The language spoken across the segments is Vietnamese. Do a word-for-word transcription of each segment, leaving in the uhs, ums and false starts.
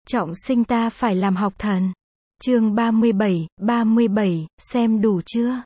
Trọng sinh ta phải làm học thần. Chương ba mươi bảy, ba mươi bảy, xem đủ chưa?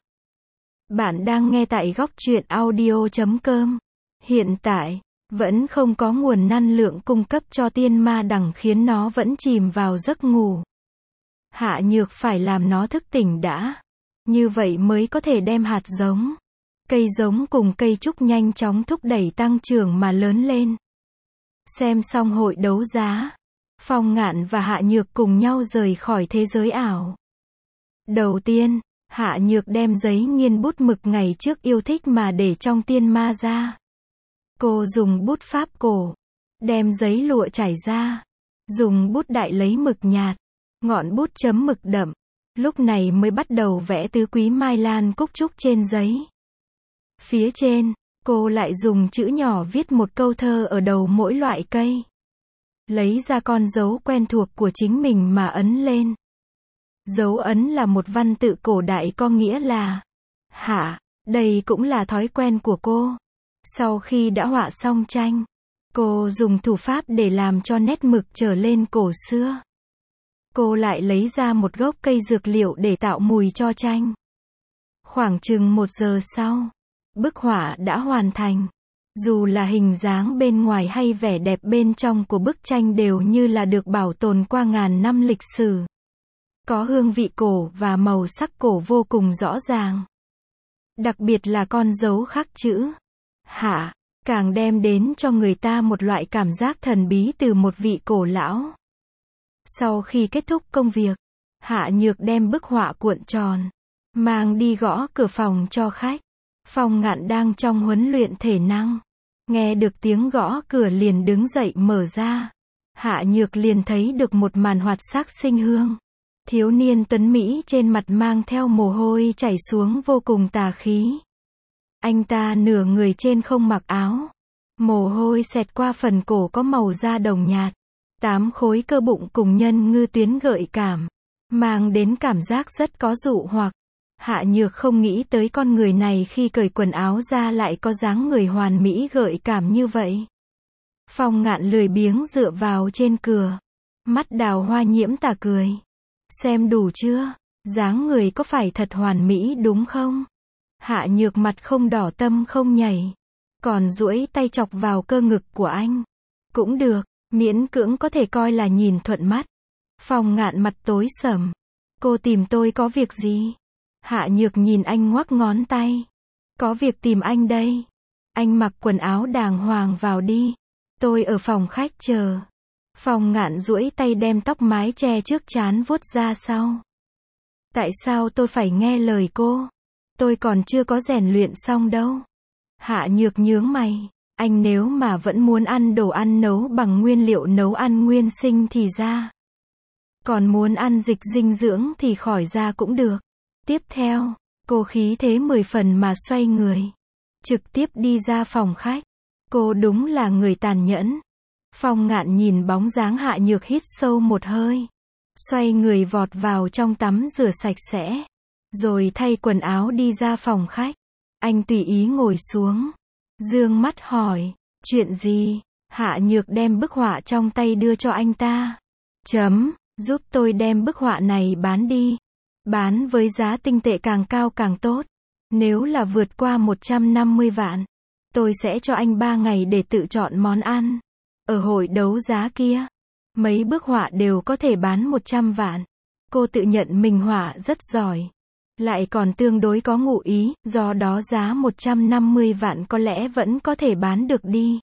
Bạn đang nghe tại góc truyện audio chấm com. Hiện tại, vẫn không có nguồn năng lượng cung cấp cho tiên ma đằng khiến nó vẫn chìm vào giấc ngủ. Hạ Nhược phải làm nó thức tỉnh đã. Như vậy mới có thể đem hạt giống, cây giống cùng cây trúc nhanh chóng thúc đẩy tăng trưởng mà lớn lên. Xem xong hội đấu giá, Phong Ngạn và Hạ Nhược cùng nhau rời khỏi thế giới ảo. Đầu tiên, Hạ Nhược đem giấy nghiên bút mực ngày trước yêu thích mà để trong tiên ma ra. Cô dùng bút pháp cổ, đem giấy lụa trải ra, dùng bút đại lấy mực nhạt, ngọn bút chấm mực đậm, lúc này mới bắt đầu vẽ tứ quý mai lan cúc trúc trên giấy. Phía trên, cô lại dùng chữ nhỏ viết một câu thơ ở đầu mỗi loại cây. Lấy ra con dấu quen thuộc của chính mình mà ấn lên. Dấu ấn là một văn tự cổ đại có nghĩa là hạ, đây cũng là thói quen của cô. Sau khi đã họa xong tranh, cô dùng thủ pháp để làm cho nét mực trở lên cổ xưa. Cô lại lấy ra một gốc cây dược liệu để tạo mùi cho tranh. Khoảng chừng một giờ sau, bức họa đã hoàn thành. Dù là hình dáng bên ngoài hay vẻ đẹp bên trong của bức tranh đều như là được bảo tồn qua ngàn năm lịch sử. Có hương vị cổ và màu sắc cổ vô cùng rõ ràng. Đặc biệt là con dấu khắc chữ hạ, càng đem đến cho người ta một loại cảm giác thần bí từ một vị cổ lão. Sau khi kết thúc công việc, Hạ Nhược đem bức họa cuộn tròn, mang đi gõ cửa phòng cho khách. Phong Ngạn đang trong huấn luyện thể năng, nghe được tiếng gõ cửa liền đứng dậy mở ra. Hạ Nhược liền thấy được một màn hoạt sắc sinh hương. Thiếu niên tuấn Mỹ trên mặt mang theo mồ hôi chảy xuống vô cùng tà khí. Anh ta nửa người trên không mặc áo. Mồ hôi xẹt qua phần cổ có màu da đồng nhạt. Tám khối cơ bụng cùng nhân ngư tuyến gợi cảm, mang đến cảm giác rất có dụ hoặc. Hạ Nhược không nghĩ tới con người này khi cởi quần áo ra lại có dáng người hoàn mỹ gợi cảm như vậy. Phong Ngạn lười biếng dựa vào trên cửa, mắt đào hoa nhiễm tà cười. Xem đủ chưa? Dáng người có phải thật hoàn mỹ đúng không? Hạ Nhược mặt không đỏ tâm không nhảy, còn duỗi tay chọc vào cơ ngực của anh. Cũng được, miễn cưỡng có thể coi là nhìn thuận mắt. Phong Ngạn mặt tối sầm. Cô tìm tôi có việc gì? Hạ Nhược nhìn anh ngoắc ngón tay. Có việc tìm anh đây. Anh mặc quần áo đàng hoàng vào đi. Tôi ở phòng khách chờ. Phong Ngạn duỗi tay đem tóc mái che trước trán vuốt ra sau. Tại sao tôi phải nghe lời cô? Tôi còn chưa có rèn luyện xong đâu. Hạ Nhược nhướng mày. Anh nếu mà vẫn muốn ăn đồ ăn nấu bằng nguyên liệu nấu ăn nguyên sinh thì ra. Còn muốn ăn dịch dinh dưỡng thì khỏi ra cũng được. Tiếp theo, cô khí thế mười phần mà xoay người. Trực tiếp đi ra phòng khách. Cô đúng là người tàn nhẫn. Phong Ngạn nhìn bóng dáng Hạ Nhược hít sâu một hơi. Xoay người vọt vào trong tắm rửa sạch sẽ. Rồi thay quần áo đi ra phòng khách. Anh tùy ý ngồi xuống. Dương mắt hỏi, chuyện gì? Hạ Nhược đem bức họa trong tay đưa cho anh ta. Chấm, giúp tôi đem bức họa này bán đi. Bán với giá tinh tệ càng cao càng tốt. Nếu là vượt qua một trăm năm mươi vạn, tôi sẽ cho anh ba ngày để tự chọn món ăn. Ở hội đấu giá kia, mấy bức họa đều có thể bán một trăm vạn. Cô tự nhận mình họa rất giỏi, lại còn tương đối có ngụ ý, do đó giá một trăm năm mươi vạn có lẽ vẫn có thể bán được đi.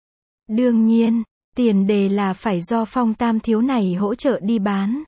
Đương nhiên, tiền đề là phải do Phong Tam thiếu này hỗ trợ đi bán.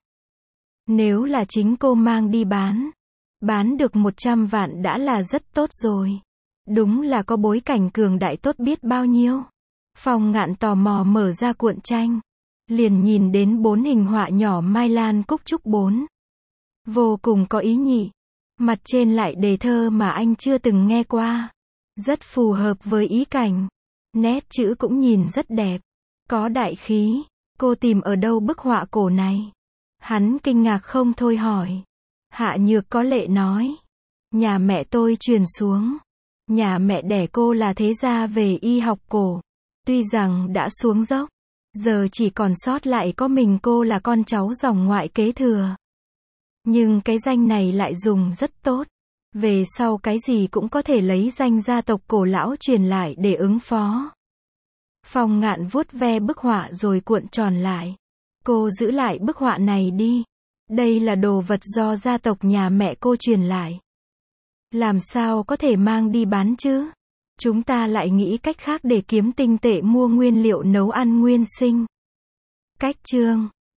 Nếu là chính cô mang đi bán, bán được một trăm vạn đã là rất tốt rồi. Đúng là có bối cảnh cường đại tốt biết bao nhiêu. Phong Ngạn tò mò mở ra cuộn tranh, liền nhìn đến bốn hình họa nhỏ mai lan cúc trúc bốn. Vô cùng có ý nhị. Mặt trên lại đề thơ mà anh chưa từng nghe qua. Rất phù hợp với ý cảnh. Nét chữ cũng nhìn rất đẹp. Có đại khí. Cô tìm ở đâu bức họa cổ này? Hắn kinh ngạc không thôi hỏi. Hạ Nhược có lệ nói. Nhà mẹ tôi truyền xuống. Nhà mẹ đẻ cô là thế gia về y học cổ. Tuy rằng đã xuống dốc, Giờ chỉ còn sót lại có mình cô là con cháu dòng ngoại kế thừa. Nhưng cái danh này lại dùng rất tốt. Về sau cái gì cũng có thể lấy danh gia tộc cổ lão truyền lại để ứng phó. Phong Ngạn vuốt ve bức họa rồi cuộn tròn lại. Cô giữ lại bức họa này đi. Đây là đồ vật do gia tộc nhà mẹ cô truyền lại. Làm sao có thể mang đi bán chứ? Chúng ta lại nghĩ cách khác để kiếm tinh tệ mua nguyên liệu nấu ăn nguyên sinh. Cách chương